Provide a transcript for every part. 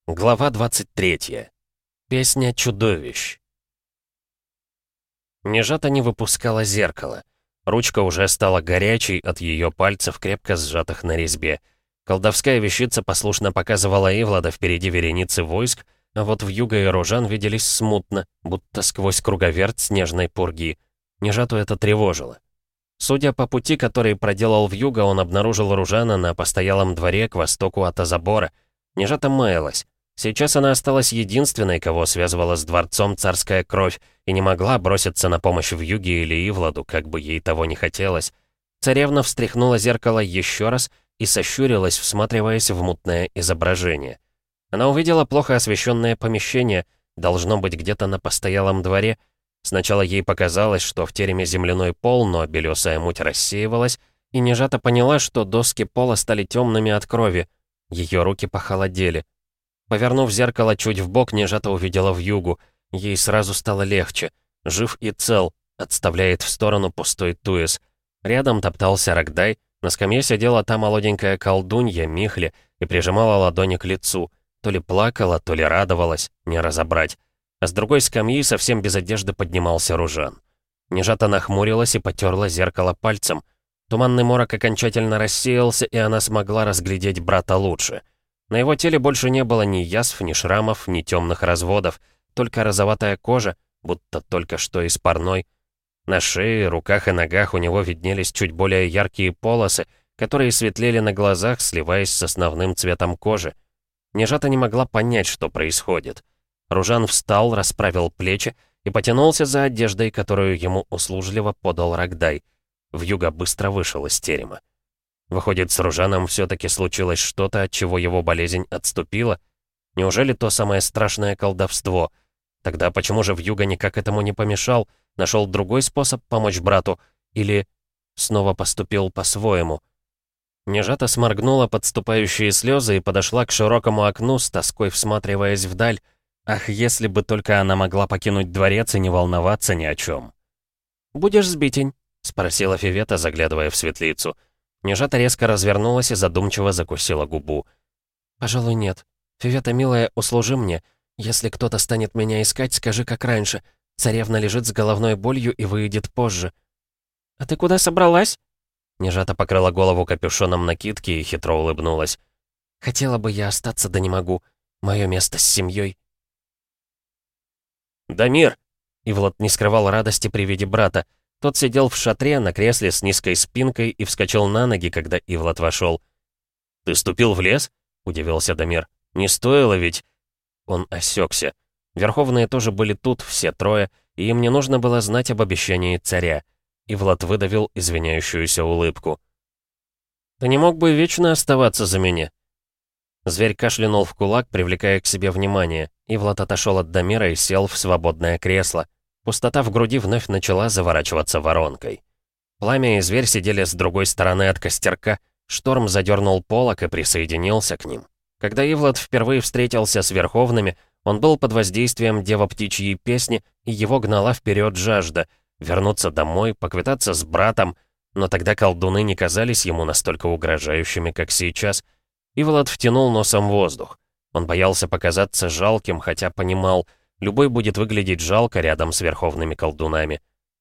Глава 23. Песня чудовищ. Нежата не выпускала зеркало. Ручка уже стала горячей от ее пальцев, крепко сжатых на резьбе. Колдовская вещица послушно показывала Ивлада впереди вереницы войск, а вот вьюга и Ружан виделись смутно, будто сквозь круговерть снежной пурги. Нежату это тревожило. Судя по пути, который проделал вьюга, он обнаружил Ружана на постоялом дворе к востоку от Азабора. Нежата маялась. Сейчас она осталась единственной, кого связывала с дворцом царская кровь, и не могла броситься на помощь вьюге или Ивладу, как бы ей того не хотелось. Царевна встряхнула зеркало еще раз и сощурилась, всматриваясь в мутное изображение. Она увидела плохо освещенное помещение, должно быть где-то на постоялом дворе. Сначала ей показалось, что в тереме земляной пол, но белесая муть рассеивалась, и Нежата поняла, что доски пола стали темными от крови. Ее руки похолодели. Повернув зеркало чуть вбок, Нежата увидела вьюгу. Ей сразу стало легче. Жив и цел, отставляет в сторону пустой туес. Рядом топтался Рогдай, на скамье сидела та молоденькая колдунья Михли и прижимала ладони к лицу. То ли плакала, то ли радовалась, не разобрать. А с другой скамьи совсем без одежды поднимался Ружан. Нежата нахмурилась и потерла зеркало пальцем. Туманный морок окончательно рассеялся, и она смогла разглядеть брата лучше. На его теле больше не было ни язв, ни шрамов, ни темных разводов, только розоватая кожа, будто только что из парной. На шее, руках и ногах у него виднелись чуть более яркие полосы, которые светлели на глазах, сливаясь с основным цветом кожи. Нежата не могла понять, что происходит. Ружан встал, расправил плечи и потянулся за одеждой, которую ему услужливо подал Рогдай. Вьюга быстро вышел из терема. Выходит, с Ружаном все-таки случилось что-то, от чего его болезнь отступила? Неужели то самое страшное колдовство? Тогда почему же вьюга никак этому не помешал, нашел другой способ помочь брату? Или снова поступил по-своему? Нежата сморгнула подступающие слезы и подошла к широкому окну, с тоской всматриваясь вдаль. Ах, если бы только она могла покинуть дворец и не волноваться ни о чем. «Будешь сбитень?» — спросила Фивета, заглядывая в светлицу. Нежата резко развернулась и задумчиво закусила губу. «Пожалуй, нет. Фивета, милая, услужи мне. Если кто-то станет меня искать, скажи, как раньше. Царевна лежит с головной болью и выйдет позже». «А ты куда собралась?» Нежата покрыла голову капюшоном накидки и хитро улыбнулась. «Хотела бы я остаться, да не могу. Мое место с семьей». «Дамир!» Ивлад не скрывал радости при виде брата. Тот сидел в шатре на кресле с низкой спинкой и вскочил на ноги, когда Ивлад вошел. «Ты ступил в лес?» — удивился Дамир. «Не стоило ведь...» Он осекся. Верховные тоже были тут, все трое, и им не нужно было знать об обещании царя. Ивлад выдавил извиняющуюся улыбку. «Ты не мог бы вечно оставаться за меня?» Зверь кашлянул в кулак, привлекая к себе внимание. Ивлад отошел от Дамира и сел в свободное кресло. Пустота в груди вновь начала заворачиваться воронкой. Пламя и зверь сидели с другой стороны от костерка. Шторм задернул полог и присоединился к ним. Когда Ивлад впервые встретился с Верховными, он был под воздействием дева-птичьей песни, и его гнала вперед жажда — вернуться домой, поквитаться с братом, но тогда колдуны не казались ему настолько угрожающими, как сейчас. Ивлад втянул носом воздух. Он боялся показаться жалким, хотя понимал, любой будет выглядеть жалко рядом с верховными колдунами.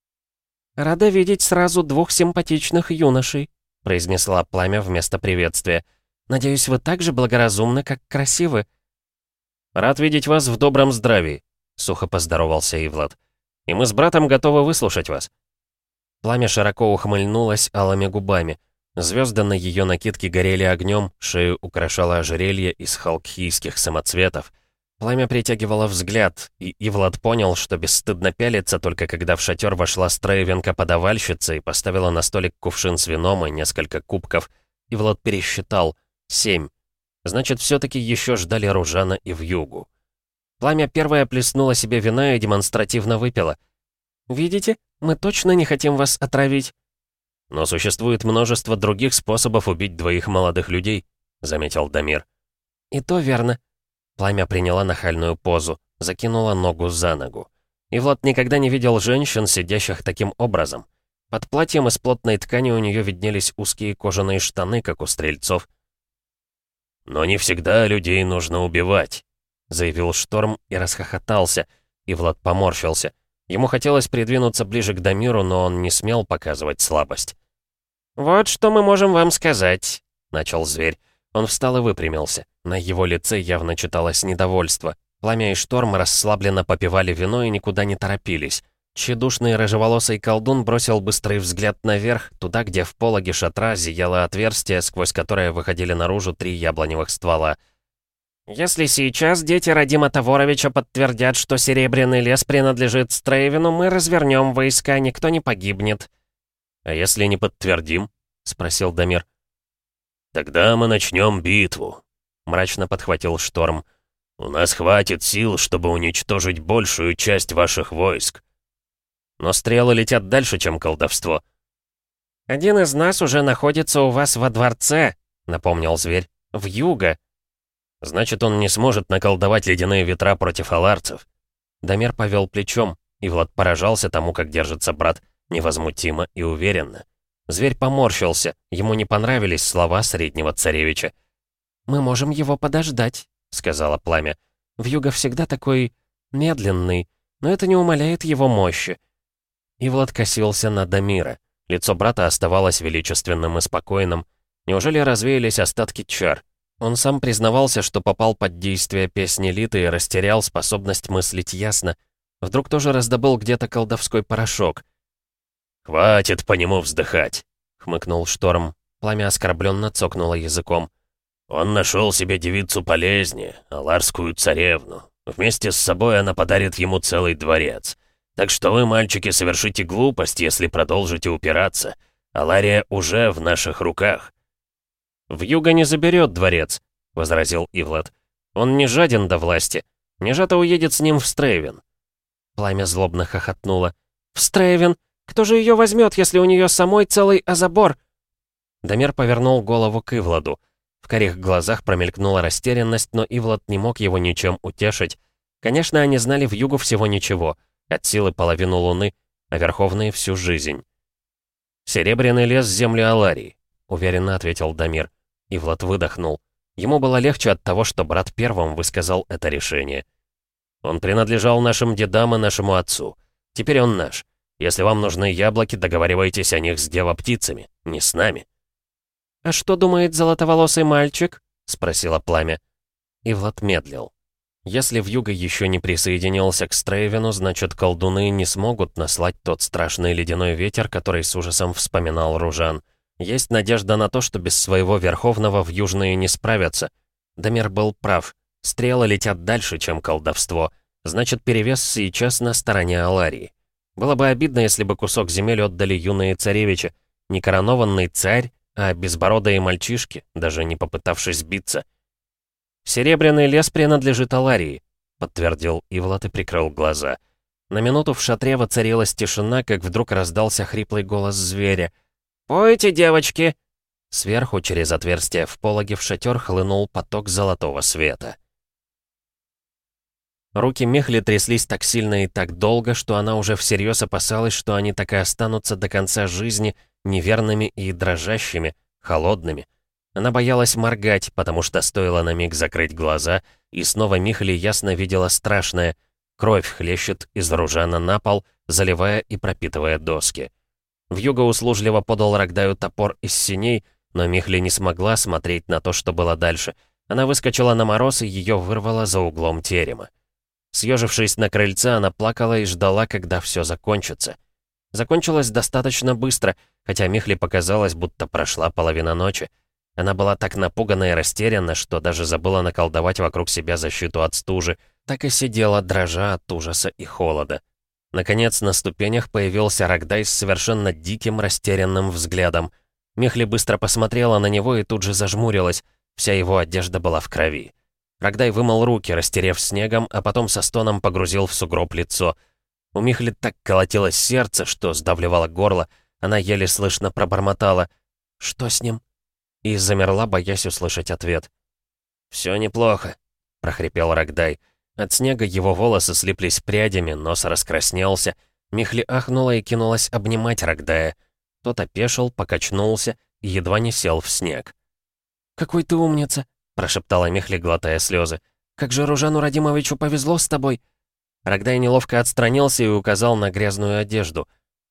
«Рада видеть сразу двух симпатичных юношей», — произнесла Пламя вместо приветствия. «Надеюсь, вы так же благоразумны, как красивы». «Рад видеть вас в добром здравии», — сухо поздоровался Ивлад. «И мы с братом готовы выслушать вас». Пламя широко ухмыльнулось алыми губами. Звезды на ее накидке горели огнем, шею украшало ожерелье из халкхийских самоцветов. Пламя притягивало взгляд, и Ивлад понял, что бесстыдно пялится, только когда в шатер вошла строевенка-подавальщица и поставила на столик кувшин с вином и несколько кубков. Ивлад пересчитал — 7. Значит, все-таки еще ждали Ружана и вьюгу. Пламя первое плеснуло себе вина и демонстративно выпило. «Видите, мы точно не хотим вас отравить». «Но существует множество других способов убить двоих молодых людей», — заметил Дамир. «И то верно». Пламя приняла нахальную позу, закинула ногу за ногу. Ивлад никогда не видел женщин, сидящих таким образом. Под платьем из плотной ткани у нее виднелись узкие кожаные штаны, как у стрельцов. «Но не всегда людей нужно убивать», — заявил Шторм и расхохотался, и Влад поморщился. Ему хотелось придвинуться ближе к Дамиру, но он не смел показывать слабость. «Вот что мы можем вам сказать», — начал зверь. Он встал и выпрямился. На его лице явно читалось недовольство. Пламя и Шторм расслабленно попивали вино и никуда не торопились. Тщедушный рыжеволосый колдун бросил быстрый взгляд наверх, туда, где в пологе шатра зияло отверстие, сквозь которое выходили наружу 3 яблоневых ствола. «Если сейчас дети Радима Таворовича подтвердят, что Серебряный лес принадлежит Стрейвину, мы развернем войска, никто не погибнет». «А если не подтвердим?» — спросил Дамир. «Тогда мы начнем битву», — мрачно подхватил Шторм. «У нас хватит сил, чтобы уничтожить большую часть ваших войск». «Но стрелы летят дальше, чем колдовство». «Один из нас уже находится у вас во дворце», — напомнил зверь. «Вьюга». «Значит, он не сможет наколдовать ледяные ветра против аларцев». Дамир повел плечом, и Влад поражался тому, как держится брат, невозмутимо и уверенно. Зверь поморщился, ему не понравились слова среднего царевича. «Мы можем его подождать», — сказала Пламя. «Вьюга всегда такой медленный, но это не умаляет его мощи». И Влад косился на Дамира. Лицо брата оставалось величественным и спокойным. Неужели развеялись остатки чар? Он сам признавался, что попал под действие песни Литы и растерял способность мыслить ясно. Вдруг тоже раздобыл где-то колдовской порошок. «Хватит по нему вздыхать», — хмыкнул Шторм. Пламя оскорбленно цокнуло языком. «Он нашел себе девицу полезнее, аларскую царевну. Вместе с собой она подарит ему целый дворец. Так что вы, мальчики, совершите глупость, если продолжите упираться. Алария уже в наших руках». «Вьюга не заберет дворец», — возразил Ивлад. «Он не жаден до власти. Нежато уедет с ним в Стрейвен». Пламя злобно хохотнуло. «В Стрейвен? Кто же ее возьмет, если у нее самой целый Азабор?» Дамир повернул голову к Ивладу. В карих глазах промелькнула растерянность, но Ивлад не мог его ничем утешить. Конечно, они знали вьюгу всего ничего, от силы половину луны, а верховные всю жизнь. «Серебряный лес земли Аларии», — уверенно ответил Дамир. Ивлад выдохнул. Ему было легче от того, что брат первым высказал это решение. «Он принадлежал нашим дедам и нашему отцу. Теперь он наш. Если вам нужны яблоки, договаривайтесь о них с дева-птицами, не с нами». «А что думает золотоволосый мальчик?» — спросила Пламя. Ивлад медлил. Если вьюга еще не присоединился к Стрейвену, значит, колдуны не смогут наслать тот страшный ледяной ветер, который с ужасом вспоминал Ружан. Есть надежда на то, что без своего Верховного вьюжные не справятся. Дамир был прав. Стрелы летят дальше, чем колдовство. Значит, перевес сейчас на стороне Аларии. Было бы обидно, если бы кусок земель отдали юные царевичи. Не коронованный царь, а безбородые мальчишки, даже не попытавшись биться. «Серебряный лес принадлежит Аларии», — подтвердил Ивлад и прикрыл глаза. На минуту в шатре воцарилась тишина, как вдруг раздался хриплый голос зверя. «Пойте, девочки!» Сверху, через отверстие в пологе, в шатер хлынул поток золотого света. Руки Мехли тряслись так сильно и так долго, что она уже всерьез опасалась, что они так и останутся до конца жизни неверными и дрожащими, холодными. Она боялась моргать, потому что стоило на миг закрыть глаза, и снова Михли ясно видела страшное. Кровь хлещет из ружана на пол, заливая и пропитывая доски. Вьюга услужливо подал Рогдаю топор из синей, но Михли не смогла смотреть на то, что было дальше. Она выскочила на мороз, и ее вырвало за углом терема. Съежившись на крыльце, она плакала и ждала, когда все закончится. Закончилось достаточно быстро, хотя Михли показалось, будто прошла половина ночи. Она была так напугана и растеряна, что даже забыла наколдовать вокруг себя защиту от стужи, так и сидела, дрожа от ужаса и холода. Наконец, на ступенях появился Рогдай с совершенно диким, растерянным взглядом. Михли быстро посмотрела на него и тут же зажмурилась. Вся его одежда была в крови. Рогдай вымыл руки, растерев снегом, а потом со стоном погрузил в сугроб лицо. У Михли так колотилось сердце, что сдавливало горло. Она еле слышно пробормотала: «Что с ним?» И замерла, боясь услышать ответ. «Все неплохо», — прохрипел Рогдай. От снега его волосы слиплись прядями, нос раскраснелся. Михли ахнула и кинулась обнимать Рогдая. Тот опешил, покачнулся и едва не сел в снег. «Какой ты умница!» — прошептала Михли, глотая слезы. Как же Ружану Радимовичу повезло с тобой!» Рогдай неловко отстранился и указал на грязную одежду.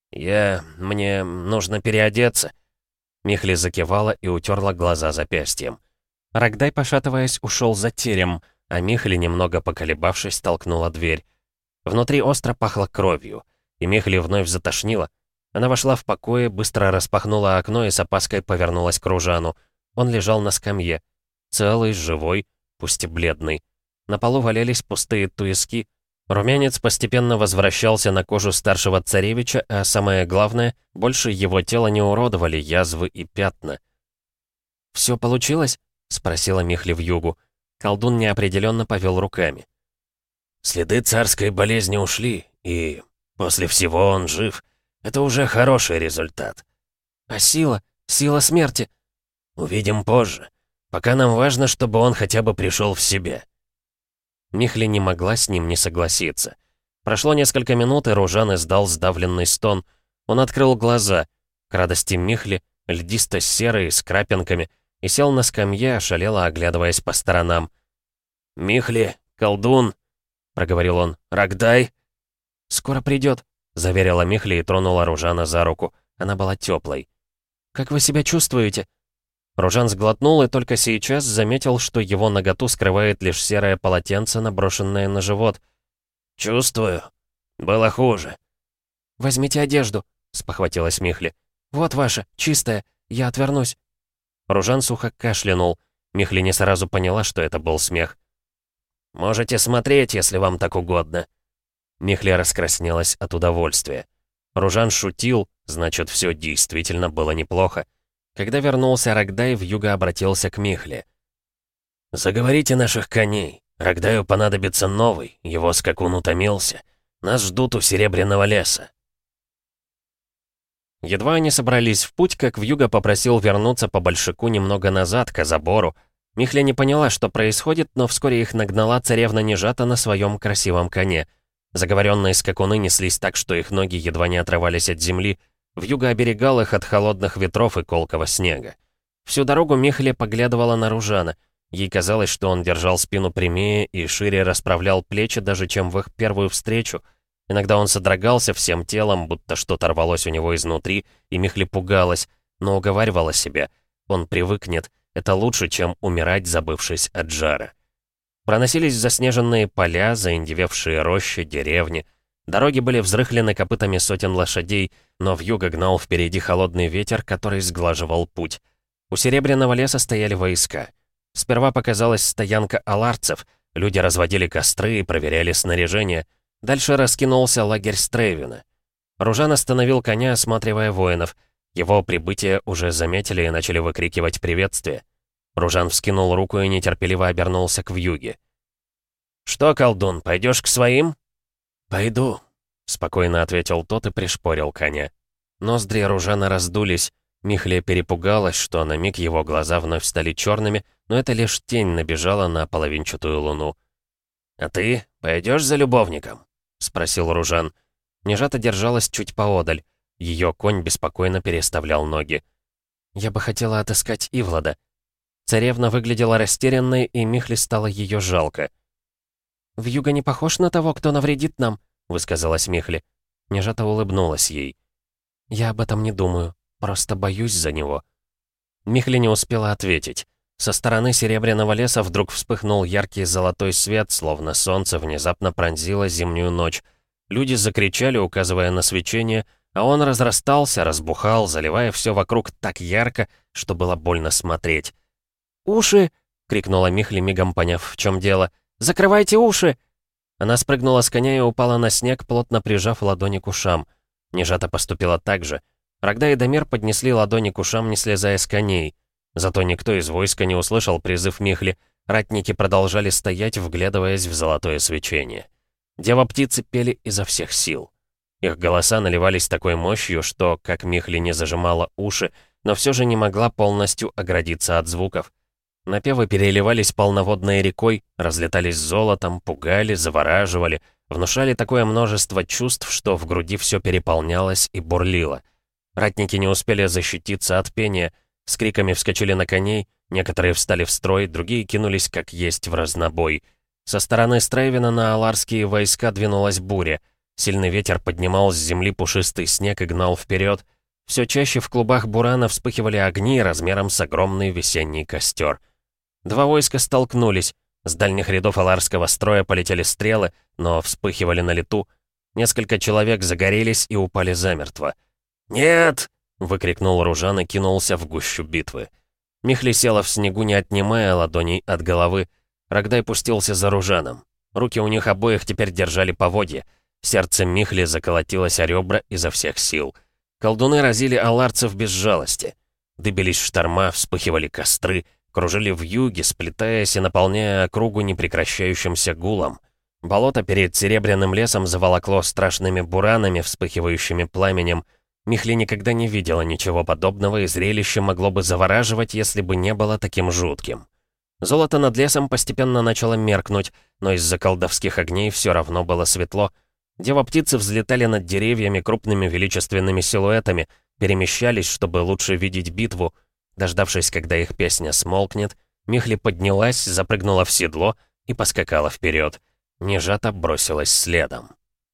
Мне нужно переодеться». Михли закивала и утерла глаза запястьем. Рогдай, пошатываясь, ушел за терем, а Михли, немного поколебавшись, толкнула дверь. Внутри остро пахло кровью, и Михли вновь затошнила. Она вошла в покое, быстро распахнула окно и с опаской повернулась к Ружану. Он лежал на скамье. Целый, живой, пусть и бледный. На полу валялись пустые туиски. Румянец постепенно возвращался на кожу старшего царевича, а самое главное, больше его тело не уродовали язвы и пятна. «Все получилось?» — спросила Михли вьюгу. Колдун неопределенно повел руками. «Следы царской болезни ушли, и после всего он жив. Это уже хороший результат». «А сила? Сила смерти?» «Увидим позже. Пока нам важно, чтобы он хотя бы пришел в себя». Михли не могла с ним не согласиться. Прошло несколько минут, и Ружан издал сдавленный стон. Он открыл глаза. К радости Михли, льдисто-серый, с крапинками, и сел на скамье, ошалело оглядываясь по сторонам. «Михли, колдун!» — проговорил он. «Рогдай!» «Скоро придет», — заверила Михли и тронула Ружана за руку. Она была теплой. «Как вы себя чувствуете?» Ружан сглотнул и только сейчас заметил, что его наготу скрывает лишь серое полотенце, наброшенное на живот. «Чувствую. Было хуже». «Возьмите одежду», — спохватилась Михли. «Вот ваша, чистая. Я отвернусь». Ружан сухо кашлянул. Михли не сразу поняла, что это был смех. «Можете смотреть, если вам так угодно». Михли раскраснелась от удовольствия. Ружан шутил, значит, все действительно было неплохо. Когда вернулся Рогдай, вьюга обратился к Михле. «Заговорите наших коней. Рогдаю понадобится новый, его скакун утомился. Нас ждут у Серебряного леса». Едва они собрались в путь, как вьюга попросил вернуться по большаку немного назад, к забору. Михля не поняла, что происходит, но вскоре их нагнала царевна Нежата на своем красивом коне. Заговоренные скакуны неслись так, что их ноги едва не отрывались от земли. Вьюга оберегал их от холодных ветров и колкого снега. Всю дорогу Михля поглядывала на Ружана. Ей казалось, что он держал спину прямее и шире расправлял плечи, даже чем в их первую встречу. Иногда он содрогался всем телом, будто что-то рвалось у него изнутри, и Михля пугалась, но уговаривала себя. Он привыкнет, это лучше, чем умирать, забывшись от жара. Проносились заснеженные поля, заиндевевшие рощи, деревни. Дороги были взрыхлены копытами сотен лошадей, но вьюга гнал впереди холодный ветер, который сглаживал путь. У Серебряного леса стояли войска. Сперва показалась стоянка аларцев, люди разводили костры и проверяли снаряжение. Дальше раскинулся лагерь Стрейвена. Ружан остановил коня, осматривая воинов. Его прибытие уже заметили и начали выкрикивать приветствие. Ружан вскинул руку и нетерпеливо обернулся к вьюге. «Что, колдун, пойдешь к своим?» «Пойду», — спокойно ответил тот и пришпорил коня. Ноздри Ружана раздулись. Михля перепугалась, что на миг его глаза вновь стали черными, но это лишь тень набежала на половинчатую луну. «А ты пойдешь за любовником?» — спросил Ружан. Нежата держалась чуть поодаль. Ее конь беспокойно переставлял ноги. «Я бы хотела отыскать Ивлада». Царевна выглядела растерянной, и Михле стало ее жалко. «Вьюга не похож на того, кто навредит нам», — высказалась Михли. Нежата улыбнулась ей. «Я об этом не думаю, просто боюсь за него». Михли не успела ответить. Со стороны Серебряного леса вдруг вспыхнул яркий золотой свет, словно солнце внезапно пронзило зимнюю ночь. Люди закричали, указывая на свечение, а он разрастался, разбухал, заливая все вокруг так ярко, что было больно смотреть. «Уши!» — крикнула Михли, мигом поняв, в чем дело. «Закрывайте уши!» Она спрыгнула с коня и упала на снег, плотно прижав ладони к ушам. Нежата поступила так же. Рогдай и Дамир поднесли ладони к ушам, не слезая с коней. Зато никто из войска не услышал призыв Михли. Ратники продолжали стоять, вглядываясь в золотое свечение. Дева-птицы пели изо всех сил. Их голоса наливались такой мощью, что, как Михли не зажимала уши, но все же не могла полностью оградиться от звуков. Напевы переливались полноводной рекой, разлетались золотом, пугали, завораживали, внушали такое множество чувств, что в груди все переполнялось и бурлило. Ратники не успели защититься от пения, с криками вскочили на коней, некоторые встали в строй, другие кинулись как есть в разнобой. Со стороны Стрейвена на аларские войска двинулась буря. Сильный ветер поднимал с земли пушистый снег и гнал вперед. Все чаще в клубах бурана вспыхивали огни размером с огромный весенний костер. Два войска столкнулись. С дальних рядов аларского строя полетели стрелы, но вспыхивали на лету. Несколько человек загорелись и упали замертво. «Нет!» — выкрикнул Ружан и кинулся в гущу битвы. Михли села в снегу, не отнимая ладоней от головы. Рогдай пустился за Ружаном. Руки у них обоих теперь держали поводья. Сердце Михли заколотилось о ребра изо всех сил. Колдуны разили аларцев без жалости. Дыбились шторма, вспыхивали костры, кружили вьюги, сплетаясь и наполняя округу непрекращающимся гулом. Болото перед Серебряным лесом заволокло страшными буранами, вспыхивающими пламенем. Михли никогда не видела ничего подобного, и зрелище могло бы завораживать, если бы не было таким жутким. Золото над лесом постепенно начало меркнуть, но из-за колдовских огней все равно было светло. Дева-птицы взлетали над деревьями крупными величественными силуэтами, перемещались, чтобы лучше видеть битву. Дождавшись, когда их песня смолкнет, Михли поднялась, запрыгнула в седло и поскакала вперед. Нежата бросилась следом.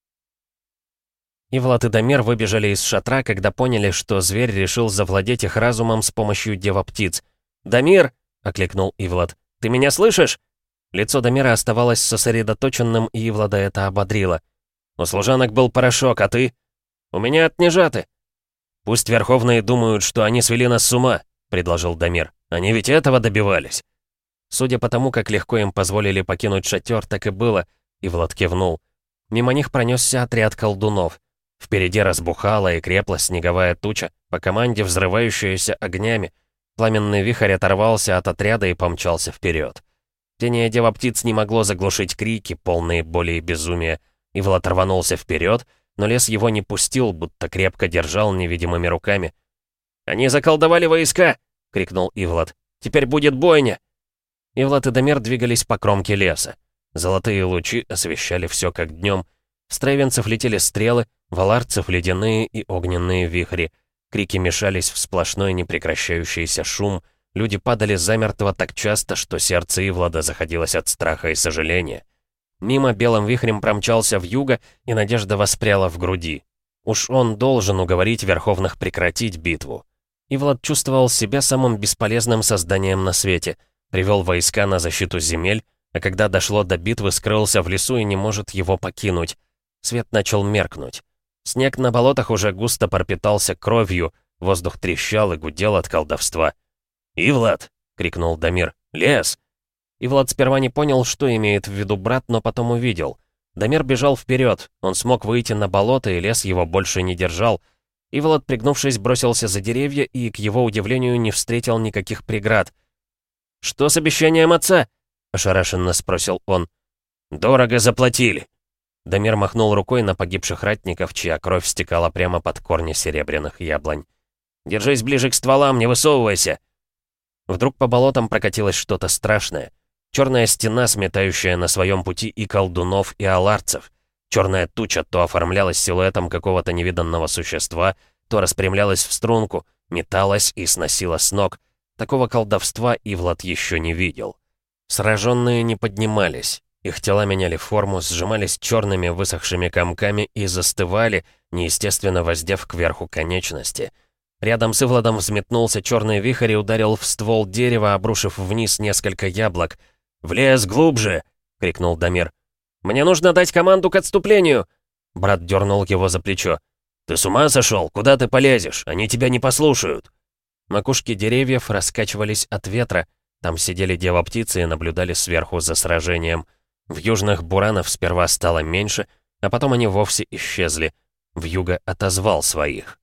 Ивлад и Дамир выбежали из шатра, когда поняли, что зверь решил завладеть их разумом с помощью дева-птиц. «Дамир!» — окликнул Ивлад. «Ты меня слышишь?» Лицо Дамира оставалось сосредоточенным, и Ивлада это ободрило. «У служанок был порошок, а ты?» «У меня от Нежаты». «Пусть верховные думают, что они свели нас с ума», — предложил Дамир. «Они ведь этого добивались». Судя по тому, как легко им позволили покинуть шатер, так и было, Ивлад кивнул. Мимо них пронесся отряд колдунов. Впереди разбухала и крепла снеговая туча, по команде взрывающаяся огнями. Пламенный вихрь оторвался от отряда и помчался вперед. Тение дева-птиц не могло заглушить крики, полные боли и безумия. Ивлад рванулся вперед, но лес его не пустил, будто крепко держал невидимыми руками. «Они заколдовали войска!» — крикнул Ивлад. «Теперь будет бойня!» Ивлад и Дамир двигались по кромке леса. Золотые лучи освещали все как днем. В стрейвенцев летели стрелы, в аларцев ледяные и огненные вихри. Крики мешались в сплошной непрекращающийся шум. Люди падали замертво так часто, что сердце Ивлада заходилось от страха и сожаления. Мимо белым вихрем промчался вьюга, и надежда воспряла в груди. Уж он должен уговорить верховных прекратить битву. Ивлад чувствовал себя самым бесполезным созданием на свете. Привел войска на защиту земель, а когда дошло до битвы, скрылся в лесу и не может его покинуть. Свет начал меркнуть. Снег на болотах уже густо пропитался кровью, воздух трещал и гудел от колдовства. «Ивлад!» — крикнул Дамир. «Лес!» Ивлад сперва не понял, что имеет в виду брат, но потом увидел. Дамир бежал вперед, он смог выйти на болото, и лес его больше не держал. Ивлад, пригнувшись, бросился за деревья и, к его удивлению, не встретил никаких преград. «Что с обещанием отца?» — ошарашенно спросил он. «Дорого заплатили!» Дамир махнул рукой на погибших ратников, чья кровь стекала прямо под корни серебряных яблонь. «Держись ближе к стволам, не высовывайся!» Вдруг по болотам прокатилось что-то страшное. Черная стена, сметающая на своем пути и колдунов, и аларцев. Черная туча то оформлялась силуэтом какого-то невиданного существа, то распрямлялась в струнку, металась и сносила с ног. Такого колдовства Ивлад еще не видел. Сраженные не поднимались. Их тела меняли форму, сжимались черными высохшими комками и застывали, неестественно воздев кверху конечности. Рядом с Ивладом взметнулся черный вихрь и ударил в ствол дерева, обрушив вниз несколько яблок. «В лес глубже!» — крикнул Дамир. «Мне нужно дать команду к отступлению!» Брат дернул его за плечо. «Ты с ума сошел? Куда ты полезешь? Они тебя не послушают!» Макушки деревьев раскачивались от ветра. Там сидели дева-птицы и наблюдали сверху за сражением. В южных буранов сперва стало меньше, а потом они вовсе исчезли. Вьюга отозвал своих.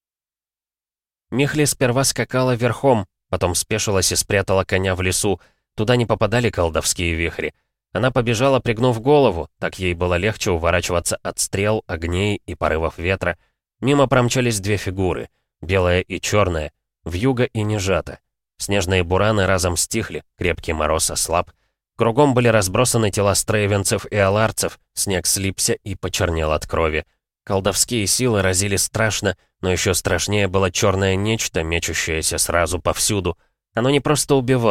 Михли сперва скакала верхом, потом спешилась и спрятала коня в лесу. Туда не попадали колдовские вихри. Она побежала, пригнув голову, так ей было легче уворачиваться от стрел, огней и порывов ветра. Мимо промчались две фигуры, белая и черная, Вьюга и Нежата. Снежные бураны разом стихли, крепкий мороз ослаб. Кругом были разбросаны тела стрейвенцев и аларцев, снег слипся и почернел от крови. Колдовские силы разили страшно, но еще страшнее было черное нечто, мечущееся сразу повсюду. Оно не просто убивало,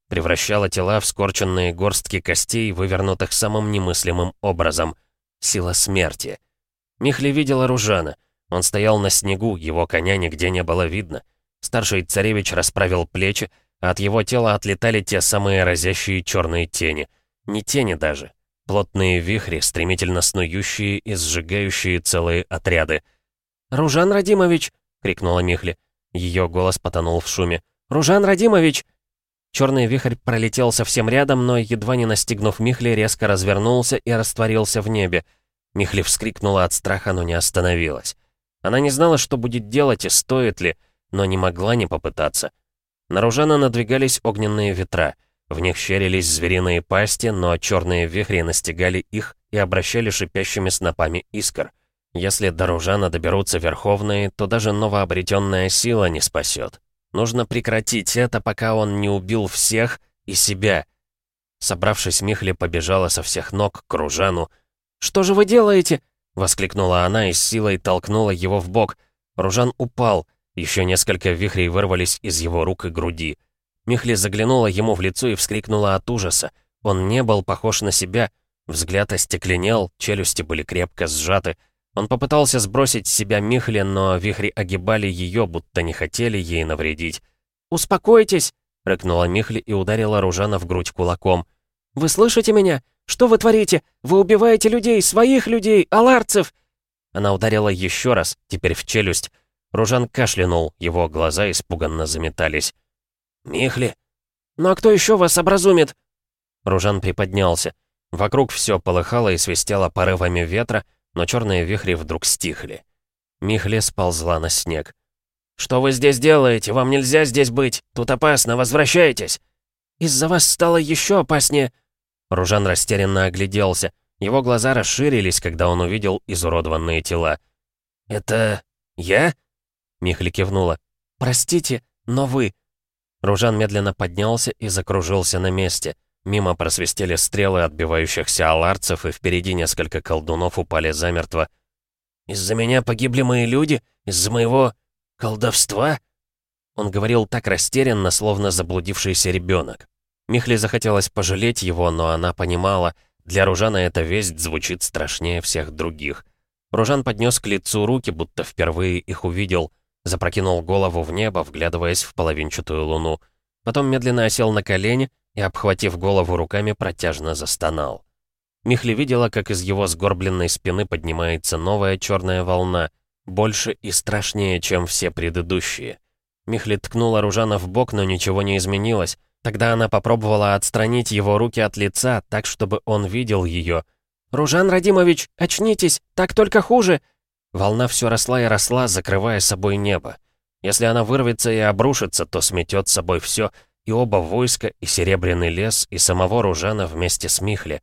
превращала тела в скорченные горстки костей, вывернутых самым немыслимым образом. Сила смерти. Михли видела Ружана. Он стоял на снегу, его коня нигде не было видно. Старший царевич расправил плечи, а от его тела отлетали те самые разящие черные тени. Не тени даже. Плотные вихри, стремительно снующие и сжигающие целые отряды. «Ружан Радимович!» — крикнула Михли. Ее голос потонул в шуме. «Ружан Радимович!» Черный вихрь пролетел совсем рядом, но, едва не настигнув Михли, резко развернулся и растворился в небе. Михли вскрикнула от страха, но не остановилась. Она не знала, что будет делать и стоит ли, но не могла не попытаться. На Ружана надвигались огненные ветра. В них щерились звериные пасти, но черные вихри настигали их и обращали шипящими снопами искр. Если до Ружана доберутся верховные, то даже новообретенная сила не спасет. Нужно прекратить это, пока он не убил всех и себя. Собравшись, Михли побежала со всех ног к Ружану. «Что же вы делаете?» — воскликнула она и с силой толкнула его в бок. Ружан упал. Еще несколько вихрей вырвались из его рук и груди. Михли заглянула ему в лицо и вскрикнула от ужаса. Он не был похож на себя. Взгляд остекленел, челюсти были крепко сжаты. Он попытался сбросить с себя Михли, но вихри огибали ее, будто не хотели ей навредить. «Успокойтесь!» — рыкнула Михли и ударила Ружана в грудь кулаком. «Вы слышите меня? Что вы творите? Вы убиваете людей, своих людей, аларцев!» Она ударила еще раз, теперь в челюсть. Ружан кашлянул, его глаза испуганно заметались. «Михли!» «Ну а кто еще вас образумит?» Ружан приподнялся. Вокруг все полыхало и свистело порывами ветра, но черные вихри вдруг стихли. Михли сползла на снег. «Что вы здесь делаете? Вам нельзя здесь быть! Тут опасно, возвращайтесь!» «Из-за вас стало еще опаснее!» Ружан растерянно огляделся. Его глаза расширились, когда он увидел изуродованные тела. «Это... я?» Михли кивнула. «Простите, но вы...» Ружан медленно поднялся и закружился на месте. Мимо просвистели стрелы отбивающихся аларцев, и впереди несколько колдунов упали замертво. «Из-за меня погибли мои люди? Из-за моего... колдовства?» Он говорил так растерянно, словно заблудившийся ребенок. Михли захотелось пожалеть его, но она понимала, для Ружана эта весть звучит страшнее всех других. Ружан поднес к лицу руки, будто впервые их увидел, запрокинул голову в небо, вглядываясь в половинчатую луну. Потом медленно осел на колени и, обхватив голову руками, протяжно застонал. Михли видела, как из его сгорбленной спины поднимается новая черная волна, больше и страшнее, чем все предыдущие. Михли ткнула Ружана в бок, но ничего не изменилось. Тогда она попробовала отстранить его руки от лица, так, чтобы он видел ее. «Ружан Радимович, очнитесь! Так только хуже!» Волна все росла и росла, закрывая собой небо. Если она вырвется и обрушится, то сметет с собой все, и оба войска, и Серебряный лес, и самого Ружана вместе с Михли.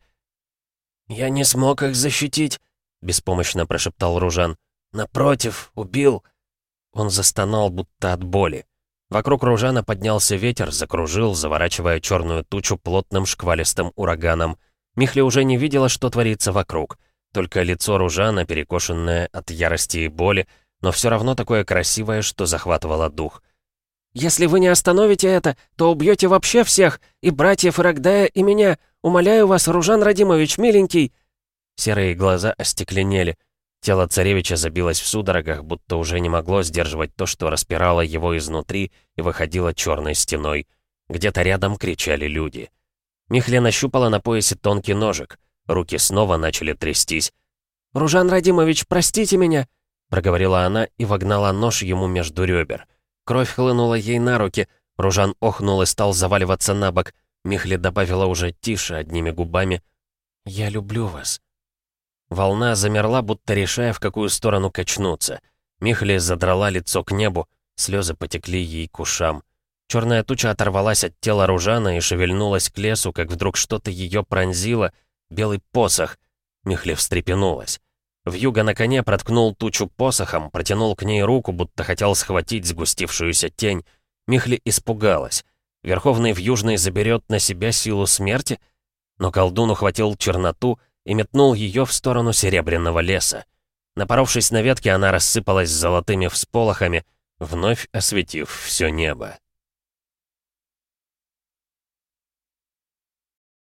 «Я не смог их защитить», — беспомощно прошептал Ружан. «Напротив, убил». Он застонал, будто от боли. Вокруг Ружана поднялся ветер, закружил, заворачивая черную тучу плотным шквалистым ураганом. Михли уже не видела, что творится вокруг. Только лицо Ружана, перекошенное от ярости и боли, но все равно такое красивое, что захватывало дух. «Если вы не остановите это, то убьете вообще всех, и братьев Ирагдая, и меня. Умоляю вас, Ружан Радимович, миленький!» Серые глаза остекленели. Тело царевича забилось в судорогах, будто уже не могло сдерживать то, что распирало его изнутри и выходило черной стеной. Где-то рядом кричали люди. Михли нащупала на поясе тонкий ножик. Руки снова начали трястись. «Ружан Радимович, простите меня!» проговорила она и вогнала нож ему между ребер. Кровь хлынула ей на руки. Ружан охнул и стал заваливаться на бок. Михли добавила уже тише, одними губами. «Я люблю вас». Волна замерла, будто решая, в какую сторону качнуться. Михли задрала лицо к небу, слезы потекли ей к ушам. Черная туча оторвалась от тела Ружана и шевельнулась к лесу, как вдруг что-то ее пронзило. Белый посох. Михли встрепенулась. Вьюга на коне проткнул тучу посохом, протянул к ней руку, будто хотел схватить сгустившуюся тень. Михли испугалась. Верховный Вьюжный заберет на себя силу смерти? Но колдун ухватил черноту и метнул ее в сторону Серебряного леса. Напоровшись на ветке, она рассыпалась золотыми всполохами, вновь осветив все небо.